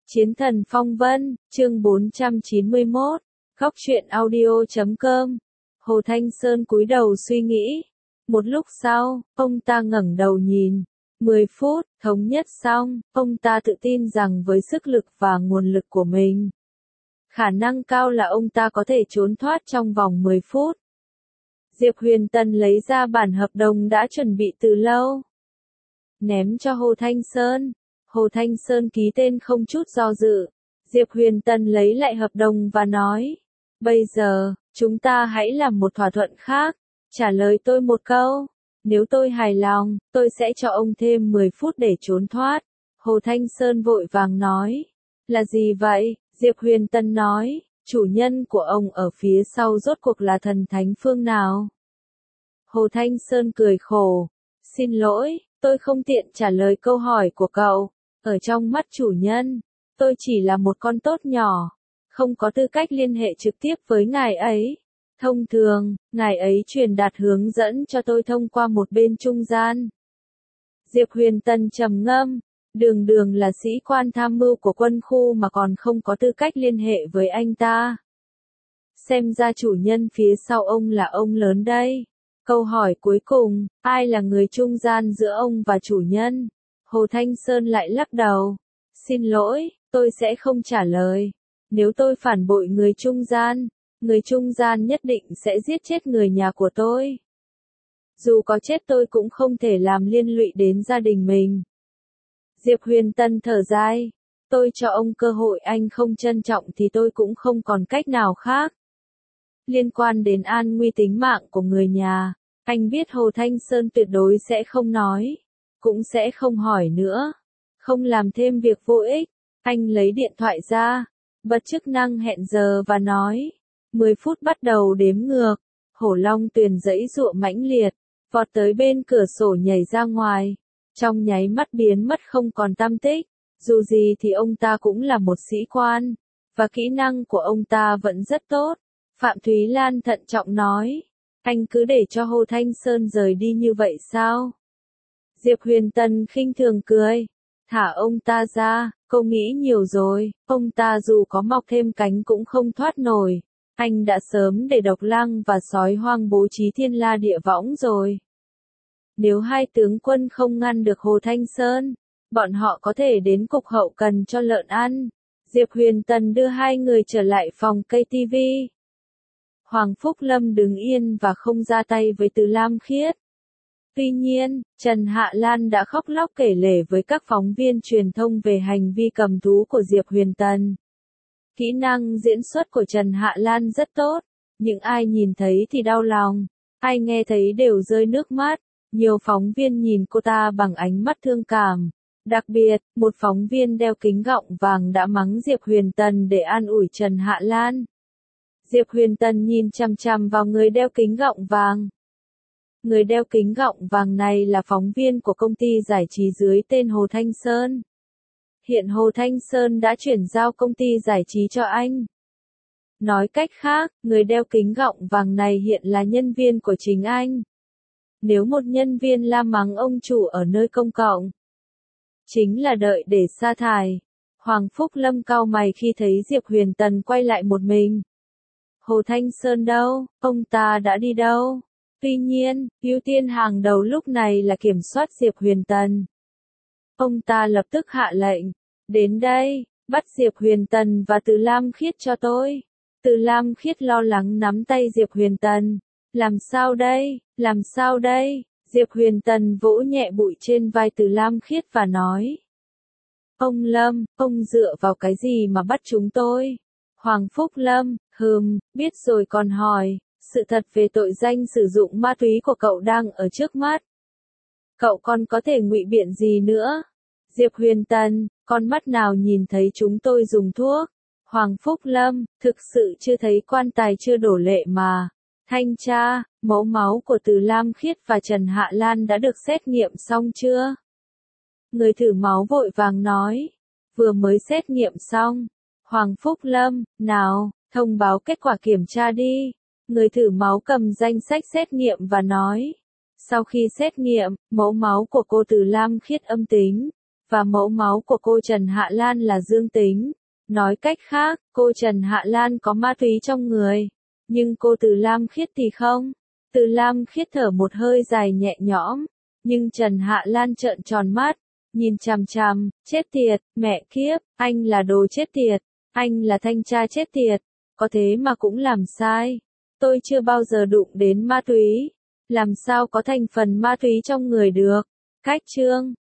Chiến thần phong vân, chương 491, Góc truyện audio.com. Hồ Thanh Sơn cúi đầu suy nghĩ. Một lúc sau, ông ta ngẩng đầu nhìn. 10 phút, thống nhất xong, ông ta tự tin rằng với sức lực và nguồn lực của mình, khả năng cao là ông ta có thể trốn thoát trong vòng 10 phút. Diệp Huyền Tân lấy ra bản hợp đồng đã chuẩn bị từ lâu, ném cho Hồ Thanh Sơn. Hồ Thanh Sơn ký tên không chút do dự. Diệp Huyền Tân lấy lại hợp đồng và nói, bây giờ, chúng ta hãy làm một thỏa thuận khác. Trả lời tôi một câu. Nếu tôi hài lòng, tôi sẽ cho ông thêm 10 phút để trốn thoát. Hồ Thanh Sơn vội vàng nói, là gì vậy? Diệp Huyền Tân nói, chủ nhân của ông ở phía sau rốt cuộc là thần thánh phương nào? Hồ Thanh Sơn cười khổ, xin lỗi, tôi không tiện trả lời câu hỏi của cậu. Ở trong mắt chủ nhân, tôi chỉ là một con tốt nhỏ, không có tư cách liên hệ trực tiếp với ngài ấy. Thông thường, ngài ấy truyền đạt hướng dẫn cho tôi thông qua một bên trung gian. Diệp Huyền Tân trầm ngâm, đường đường là sĩ quan tham mưu của quân khu mà còn không có tư cách liên hệ với anh ta. Xem ra chủ nhân phía sau ông là ông lớn đây. Câu hỏi cuối cùng, ai là người trung gian giữa ông và chủ nhân? Hồ Thanh Sơn lại lắc đầu. Xin lỗi, tôi sẽ không trả lời. Nếu tôi phản bội người trung gian nhất định sẽ giết chết người nhà của tôi. Dù có chết tôi cũng không thể làm liên lụy đến gia đình mình. Diệp Huyền Tân thở dài. Tôi cho ông cơ hội, anh không trân trọng thì tôi cũng không còn cách nào khác. Liên quan đến an nguy tính mạng của người nhà, anh biết Hồ Thanh Sơn tuyệt đối sẽ không nói, cũng sẽ không hỏi nữa. Không làm thêm việc vô ích, anh lấy điện thoại ra, bật chức năng hẹn giờ và nói, 10 phút bắt đầu đếm ngược. Hổ Long Tuyền giãy giụa mãnh liệt, vọt tới bên cửa sổ nhảy ra ngoài, trong nháy mắt biến mất không còn tăm tích. Dù gì thì ông ta cũng là một sĩ quan, và kỹ năng của ông ta vẫn rất tốt. Phạm Thúy Lan thận trọng nói, anh cứ để cho Hồ Thanh Sơn rời đi như vậy sao? Diệp Huyền Tân khinh thường cười, thả ông ta ra, cô nghĩ nhiều rồi, ông ta dù có mọc thêm cánh cũng không thoát nổi. Anh đã sớm để độc lang và sói hoang bố trí thiên la địa võng rồi. Nếu hai tướng quân không ngăn được Hồ Thanh Sơn, bọn họ có thể đến cục hậu cần cho lợn ăn. Diệp Huyền Tân đưa hai người trở lại phòng cây TV. Hoàng Phúc Lâm đứng yên và không ra tay với Từ Lam Khiết. Tuy nhiên, Trần Hạ Lan đã khóc lóc kể lể với các phóng viên truyền thông về hành vi cầm thú của Diệp Huyền Tân. Kỹ năng diễn xuất của Trần Hạ Lan rất tốt, những ai nhìn thấy thì đau lòng, ai nghe thấy đều rơi nước mắt. Nhiều phóng viên nhìn cô ta bằng ánh mắt thương cảm. Đặc biệt, một phóng viên đeo kính gọng vàng đã mắng Diệp Huyền Tân để an ủi Trần Hạ Lan. Diệp Huyền Tân nhìn chằm chằm vào người đeo kính gọng vàng. Người đeo kính gọng vàng này là phóng viên của công ty giải trí dưới tên Hồ Thanh Sơn. Hiện Hồ Thanh Sơn đã chuyển giao công ty giải trí cho anh. Nói cách khác, người đeo kính gọng vàng này hiện là nhân viên của chính anh. Nếu một nhân viên la mắng ông chủ ở nơi công cộng, chính là đợi để sa thải. Hoàng Phúc Lâm cau mày khi thấy Diệp Huyền Tân quay lại một mình. Hồ Thanh Sơn đâu, ông ta đã đi đâu? Tuy nhiên, ưu tiên hàng đầu lúc này là kiểm soát Diệp Huyền Tân. Ông ta lập tức hạ lệnh, đến đây, bắt Diệp Huyền Tân và Từ Lam Khiết cho tôi. Từ Lam Khiết lo lắng nắm tay Diệp Huyền Tân. Làm sao đây, làm sao đây? Diệp Huyền Tân vỗ nhẹ bụi trên vai Từ Lam Khiết và nói. Ông Lâm, ông dựa vào cái gì mà bắt chúng tôi? Hoàng Phúc Lâm, biết rồi còn hỏi, sự thật về tội danh sử dụng ma túy của cậu đang ở trước mắt. Cậu còn có thể ngụy biện gì nữa? Diệp Huyền Tân, con mắt nào nhìn thấy chúng tôi dùng thuốc? Hoàng Phúc Lâm, thực sự chưa thấy quan tài chưa đổ lệ mà. Thanh tra, mẫu máu của Từ Lam Khiết và Trần Hạ Lan đã được xét nghiệm xong chưa? Người thử máu vội vàng nói, vừa mới xét nghiệm xong. Hoàng Phúc Lâm, nào, thông báo kết quả kiểm tra đi. Người thử máu cầm danh sách xét nghiệm và nói, sau khi xét nghiệm, mẫu máu của cô Từ Lam Khiết âm tính. và mẫu máu của cô Trần Hạ Lan là dương tính. Nói cách khác, cô Trần Hạ Lan có ma túy trong người. Nhưng cô Từ Lam Khiết thì không. Từ Lam Khiết thở một hơi dài nhẹ nhõm. Nhưng Trần Hạ Lan trợn tròn mắt. Nhìn chằm chằm, chết tiệt, mẹ kiếp, anh là đồ chết tiệt. Anh là thanh tra chết tiệt. Có thế mà cũng làm sai. Tôi chưa bao giờ đụng đến ma túy. Làm sao có thành phần ma túy trong người được? Cách chương